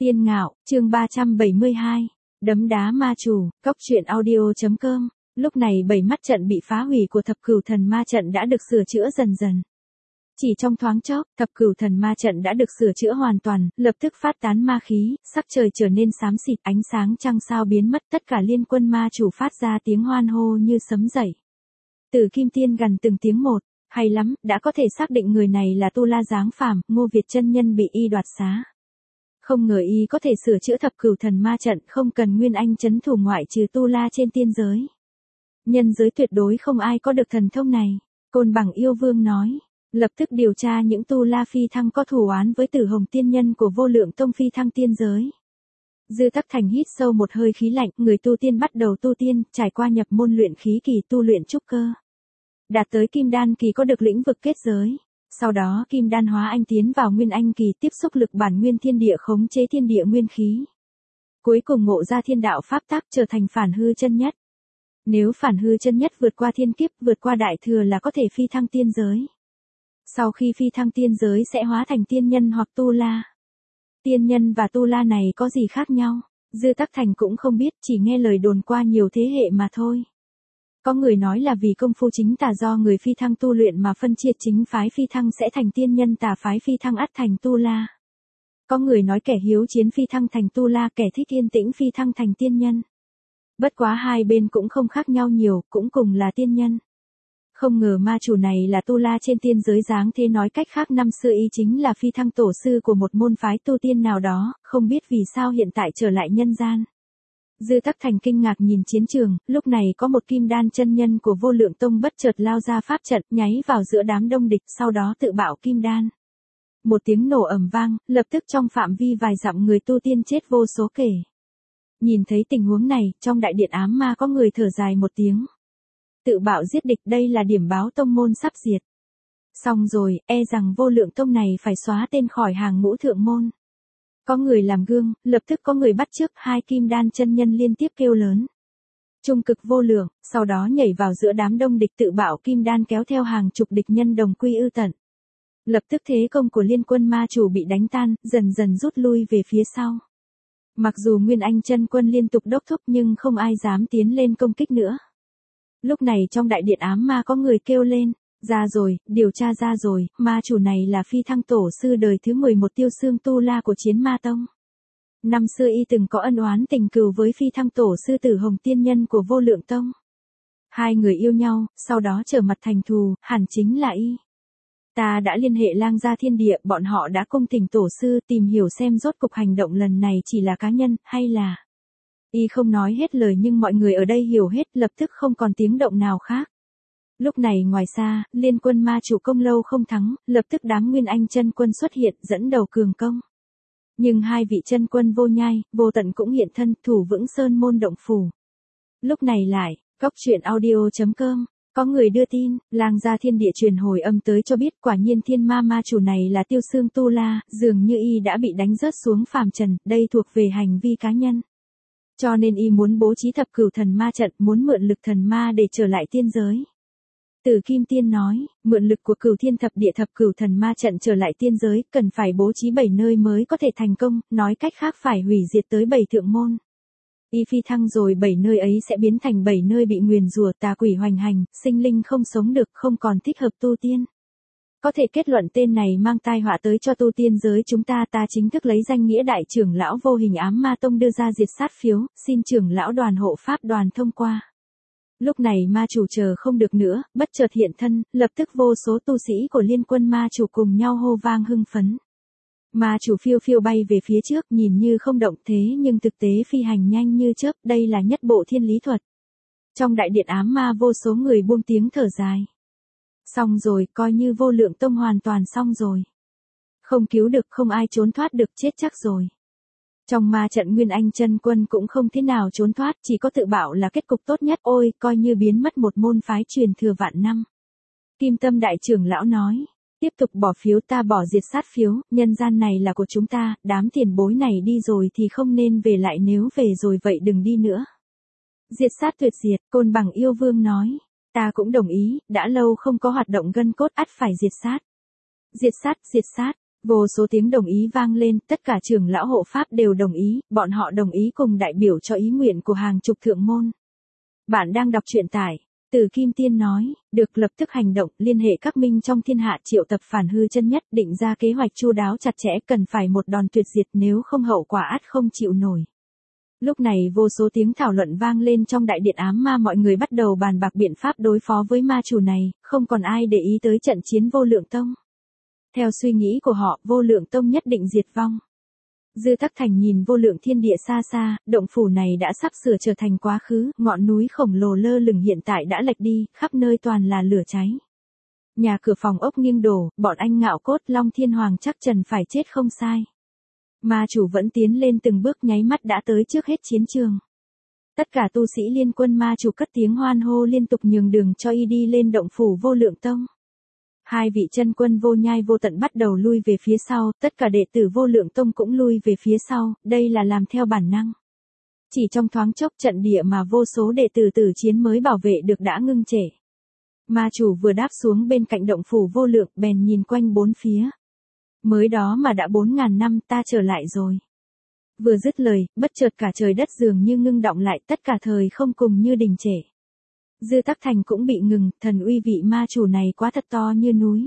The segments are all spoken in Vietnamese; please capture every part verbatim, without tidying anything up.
Tiên Ngạo, chương ba trăm bảy mươi hai. Đấm đá ma chủ, cốc truyện audio.com. Lúc này bảy mắt trận bị phá hủy của thập cửu thần ma trận đã được sửa chữa dần dần. Chỉ trong thoáng chốc, thập cửu thần ma trận đã được sửa chữa hoàn toàn, lập tức phát tán ma khí, sắc trời trở nên xám xịt, ánh sáng trăng sao biến mất, tất cả liên quân ma chủ phát ra tiếng hoan hô như sấm dậy. Tử Kim Tiên gần từng tiếng một, hay lắm, đã có thể xác định người này là Tu La dáng phàm, Ngô Việt chân nhân bị y đoạt xá. Không ngờ y có thể sửa chữa thập cửu thần ma trận, không cần Nguyên Anh trấn thủ ngoại trừ Tu La trên tiên giới. Nhân giới tuyệt đối không ai có được thần thông này, Côn Bằng Yêu Vương nói. Lập tức điều tra những Tu La phi thăng có thù oán với Tử Hồng tiên nhân của Vô Lượng Tông phi thăng tiên giới. Dư Tắc Thành hít sâu một hơi khí lạnh, người tu tiên bắt đầu tu tiên, trải qua nhập môn luyện khí kỳ tu luyện trúc cơ. Đạt tới kim đan kỳ có được lĩnh vực kết giới. Sau đó kim đan hóa anh tiến vào nguyên anh kỳ, tiếp xúc lực bản nguyên thiên địa khống chế thiên địa nguyên khí. Cuối cùng ngộ ra thiên đạo pháp tắc, trở thành phản hư chân nhất. Nếu phản hư chân nhất vượt qua thiên kiếp, vượt qua đại thừa là có thể phi thăng tiên giới. Sau khi phi thăng tiên giới sẽ hóa thành tiên nhân hoặc Tu La. Tiên nhân và Tu La này có gì khác nhau? Dư Tắc Thành cũng không biết, chỉ nghe lời đồn qua nhiều thế hệ mà thôi. Có người nói là vì công phu chính tà do người phi thăng tu luyện mà phân chia, chính phái phi thăng sẽ thành tiên nhân, tà phái phi thăng ắt thành Tu La. Có người nói kẻ hiếu chiến phi thăng thành Tu La, kẻ thích yên tĩnh phi thăng thành tiên nhân. Bất quá hai bên cũng không khác nhau nhiều, cũng cùng là tiên nhân. Không ngờ ma chủ này là Tu La trên tiên giới dáng thế, nói cách khác năm xưa y chính là phi thăng tổ sư của một môn phái tu tiên nào đó, không biết vì sao hiện tại trở lại nhân gian. Dư Tắc Thành kinh ngạc nhìn chiến trường, lúc này có một kim đan chân nhân của Vô Lượng Tông bất chợt lao ra pháp trận, nháy vào giữa đám đông địch, sau đó tự bạo kim đan. Một tiếng nổ ầm vang, lập tức trong phạm vi vài dặm người tu tiên chết vô số kể. Nhìn thấy tình huống này, trong đại điện ám ma có người thở dài một tiếng. Tự bạo giết địch, đây là điểm báo tông môn sắp diệt. Xong rồi, e rằng Vô Lượng Tông này phải xóa tên khỏi hàng ngũ thượng môn. Có người làm gương, lập tức có người bắt chước, hai kim đan chân nhân liên tiếp kêu lớn. Trung cực vô lượng, sau đó nhảy vào giữa đám đông địch tự bạo kim đan, kéo theo hàng chục địch nhân đồng quy ư tận. Lập tức thế công của liên quân ma chủ bị đánh tan, dần dần rút lui về phía sau. Mặc dù Nguyên Anh chân quân liên tục đốc thúc nhưng không ai dám tiến lên công kích nữa. Lúc này trong đại điện ám ma có người kêu lên, ra rồi, điều tra ra rồi, ma chủ này là phi thăng tổ sư đời thứ mười một Tiêu Xương Tu La của Chiến Ma Tông. Năm xưa y từng có ân oán tình cừu với phi thăng tổ sư Tử Hồng tiên nhân của Vô Lượng Tông. Hai người yêu nhau, sau đó trở mặt thành thù, hẳn chính là y. Ta đã liên hệ lang gia thiên địa, bọn họ đã cung thỉnh tổ sư tìm hiểu xem rốt cục hành động lần này chỉ là cá nhân, hay là... Y không nói hết lời nhưng mọi người ở đây hiểu hết, lập tức không còn tiếng động nào khác. Lúc này ngoài xa, liên quân ma chủ công lâu không thắng, lập tức đám Nguyên Anh chân quân xuất hiện, dẫn đầu cường công. Nhưng hai vị chân quân Vô Nhai, Vô Tận cũng hiện thân, thủ vững sơn môn động phủ. Lúc này lại, cốc truyện audio.com, có người đưa tin, lang gia thiên địa truyền hồi âm tới cho biết quả nhiên thiên ma ma chủ này là Tiêu Xương Tu La, dường như y đã bị đánh rớt xuống phàm trần, đây thuộc về hành vi cá nhân. Cho nên y muốn bố trí thập cửu thần ma trận, muốn mượn lực thần ma để trở lại tiên giới. Tử Kim Tiên nói, mượn lực của cửu thiên thập địa thập cửu thần ma trận trở lại tiên giới, cần phải bố trí bảy nơi mới có thể thành công, nói cách khác phải hủy diệt tới bảy thượng môn. Y phi thăng rồi bảy nơi ấy sẽ biến thành bảy nơi bị nguyền rủa, tà quỷ hoành hành, sinh linh không sống được, không còn thích hợp tu tiên. Có thể kết luận tên này mang tai họa tới cho tu tiên giới chúng ta, ta chính thức lấy danh nghĩa đại trưởng lão Vô Hình Ám Ma Tông đưa ra diệt sát phiếu, xin trưởng lão đoàn hộ pháp đoàn thông qua. Lúc này ma chủ chờ không được nữa, bất chợt hiện thân, lập tức vô số tu sĩ của liên quân ma chủ cùng nhau hô vang hưng phấn. Ma chủ phiêu phiêu bay về phía trước, nhìn như không động thế nhưng thực tế phi hành nhanh như chớp, đây là nhất bộ thiên lý thuật. Trong đại điện ám ma vô số người buông tiếng thở dài. Xong rồi, coi như Vô Lượng Tông hoàn toàn xong rồi. Không cứu được, không ai trốn thoát được, chết chắc rồi. Trong ma trận Nguyên Anh chân quân cũng không thế nào trốn thoát, chỉ có tự bạo là kết cục tốt nhất, ôi, coi như biến mất một môn phái truyền thừa vạn năm. Kim Tâm đại trưởng lão nói, tiếp tục bỏ phiếu, ta bỏ diệt sát phiếu, nhân gian này là của chúng ta, đám tiền bối này đi rồi thì không nên về lại, nếu về rồi vậy đừng đi nữa. Diệt sát tuyệt diệt, Côn Bằng Yêu Vương nói. Ta cũng đồng ý, đã lâu không có hoạt động gân cốt ắt phải diệt sát. Diệt sát, diệt sát, Vô số tiếng đồng ý vang lên, tất cả trưởng lão hộ pháp đều đồng ý, bọn họ đồng ý cùng đại biểu cho ý nguyện của hàng chục thượng môn. Bạn đang đọc truyện tại Từ Kim Tiên nói, được lập tức hành động, liên hệ các minh trong thiên hạ triệu tập phản hư chân nhất, định ra kế hoạch chu đáo chặt chẽ, cần phải một đòn tuyệt diệt, nếu không hậu quả ắt không chịu nổi. Lúc này vô số tiếng thảo luận vang lên trong đại điện ám ma, mọi người bắt đầu bàn bạc biện pháp đối phó với ma chủ này, không còn ai để ý tới trận chiến Vô Lượng Tông. Theo suy nghĩ của họ, Vô Lượng Tông nhất định diệt vong. Dư Tắc Thành nhìn vô lượng thiên địa xa xa, động phủ này đã sắp sửa trở thành quá khứ, ngọn núi khổng lồ lơ lửng hiện tại đã lệch đi, khắp nơi toàn là lửa cháy. Nhà cửa phòng ốc nghiêng đổ, bọn anh Ngạo Cốt, Long Thiên Hoàng chắc chắn phải chết không sai. Ma chủ vẫn tiến lên từng bước, nháy mắt đã tới trước hết chiến trường. Tất cả tu sĩ liên quân ma chủ cất tiếng hoan hô liên tục nhường đường cho y đi lên động phủ Vô Lượng Tông. Hai vị chân quân Vô Nhai Vô Tận bắt đầu lui về phía sau, tất cả đệ tử Vô Lượng Tông cũng lui về phía sau, đây là làm theo bản năng. Chỉ trong thoáng chốc, trận địa mà vô số đệ tử tử chiến mới bảo vệ được đã ngưng trệ. Ma chủ vừa đáp xuống bên cạnh động phủ Vô Lượng, bèn nhìn quanh bốn phía. Mới đó mà đã bốn ngàn năm, ta trở lại rồi. Vừa dứt lời, bất chợt cả trời đất dường như ngưng động lại, tất cả thời không cùng như đình trệ. Dư Tắc Thành cũng bị ngừng, thần uy vị ma chủ này quá thật to như núi.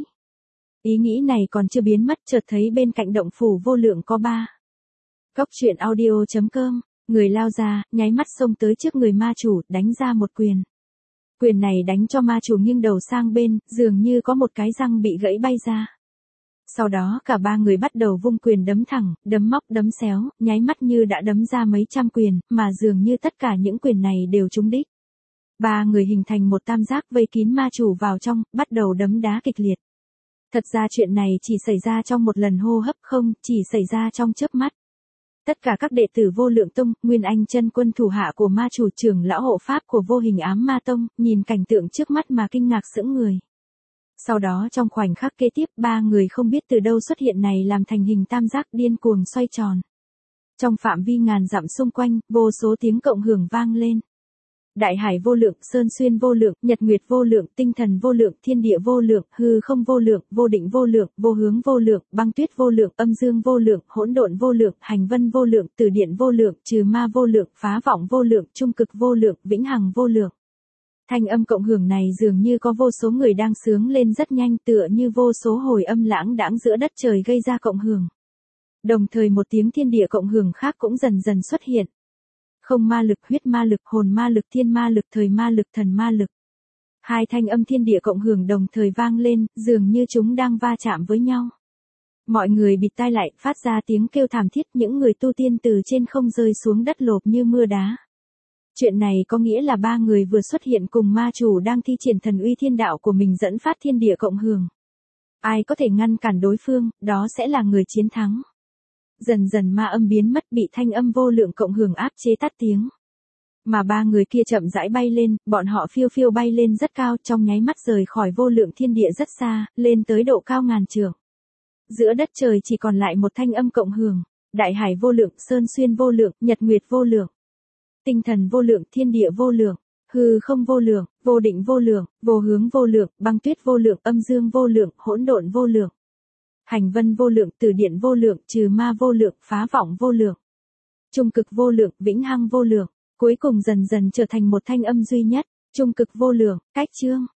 Ý nghĩ này còn chưa biến mất, chợt thấy bên cạnh động phủ Vô Lượng có ba. Cốc truyện audio chấm com, người lao ra, nháy mắt xông tới trước người ma chủ, đánh ra một quyền. Quyền này đánh cho ma chủ nghiêng đầu sang bên, dường như có một cái răng bị gãy bay ra. Sau đó cả ba người bắt đầu vung quyền đấm thẳng, đấm móc, đấm xéo, nháy mắt như đã đấm ra mấy trăm quyền, mà dường như tất cả những quyền này đều trúng đích. Ba người hình thành một tam giác vây kín ma chủ vào trong, bắt đầu đấm đá kịch liệt. Thật ra chuyện này chỉ xảy ra trong một lần hô hấp, không, chỉ xảy ra trong chớp mắt. Tất cả các đệ tử Vô Lượng Tông, Nguyên Anh chân quân thủ hạ của ma chủ, trưởng lão hộ pháp của Vô Hình Ám Ma Tông, nhìn cảnh tượng trước mắt mà kinh ngạc sững người. Sau đó trong khoảnh khắc kế tiếp, ba người không biết từ đâu xuất hiện này làm thành hình tam giác điên cuồng xoay tròn. Trong phạm vi ngàn dặm xung quanh, vô số tiếng cộng hưởng vang lên. Đại hải vô lượng, sơn xuyên vô lượng, nhật nguyệt vô lượng, tinh thần vô lượng, thiên địa vô lượng, hư không vô lượng, vô định vô lượng, vô hướng vô lượng, băng tuyết vô lượng, âm dương vô lượng, hỗn độn vô lượng, hành vân vô lượng, từ điện vô lượng, trừ ma vô lượng, phá vọng vô lượng, trung cực vô lượng, vĩnh hằng vô lượng. Thanh âm cộng hưởng này dường như có vô số người đang sướng lên rất nhanh, tựa như vô số hồi âm lãng đãng giữa đất trời gây ra cộng hưởng. Đồng thời một tiếng thiên địa cộng hưởng khác cũng dần dần xuất hiện. Không ma lực, huyết ma lực, hồn ma lực, thiên ma lực, thời ma lực, thần ma lực. Hai thanh âm thiên địa cộng hưởng đồng thời vang lên, dường như chúng đang va chạm với nhau. Mọi người bịt tai lại, phát ra tiếng kêu thảm thiết, những người tu tiên từ trên không rơi xuống đất lộp như mưa đá. Chuyện này có nghĩa là ba người vừa xuất hiện cùng ma chủ đang thi triển thần uy thiên đạo của mình dẫn phát thiên địa cộng hưởng. Ai có thể ngăn cản đối phương, đó sẽ là người chiến thắng. Dần dần ma âm biến mất, bị thanh âm vô lượng cộng hưởng áp chế tắt tiếng. Mà ba người kia chậm rãi bay lên, bọn họ phiêu phiêu bay lên rất cao, trong nháy mắt rời khỏi vô lượng thiên địa rất xa, lên tới độ cao ngàn trượng. Giữa đất trời chỉ còn lại một thanh âm cộng hưởng, đại hải vô lượng, sơn xuyên vô lượng, nhật nguyệt vô lượng. Tinh thần vô lượng, thiên địa vô lượng, hư không vô lượng, vô định vô lượng, vô hướng vô lượng, băng tuyết vô lượng, âm dương vô lượng, hỗn độn vô lượng. Hành vân vô lượng, từ điện vô lượng, trừ ma vô lượng, phá vọng vô lượng. Trung cực vô lượng, vĩnh hằng vô lượng, cuối cùng dần dần trở thành một thanh âm duy nhất, trung cực vô lượng, cách chương.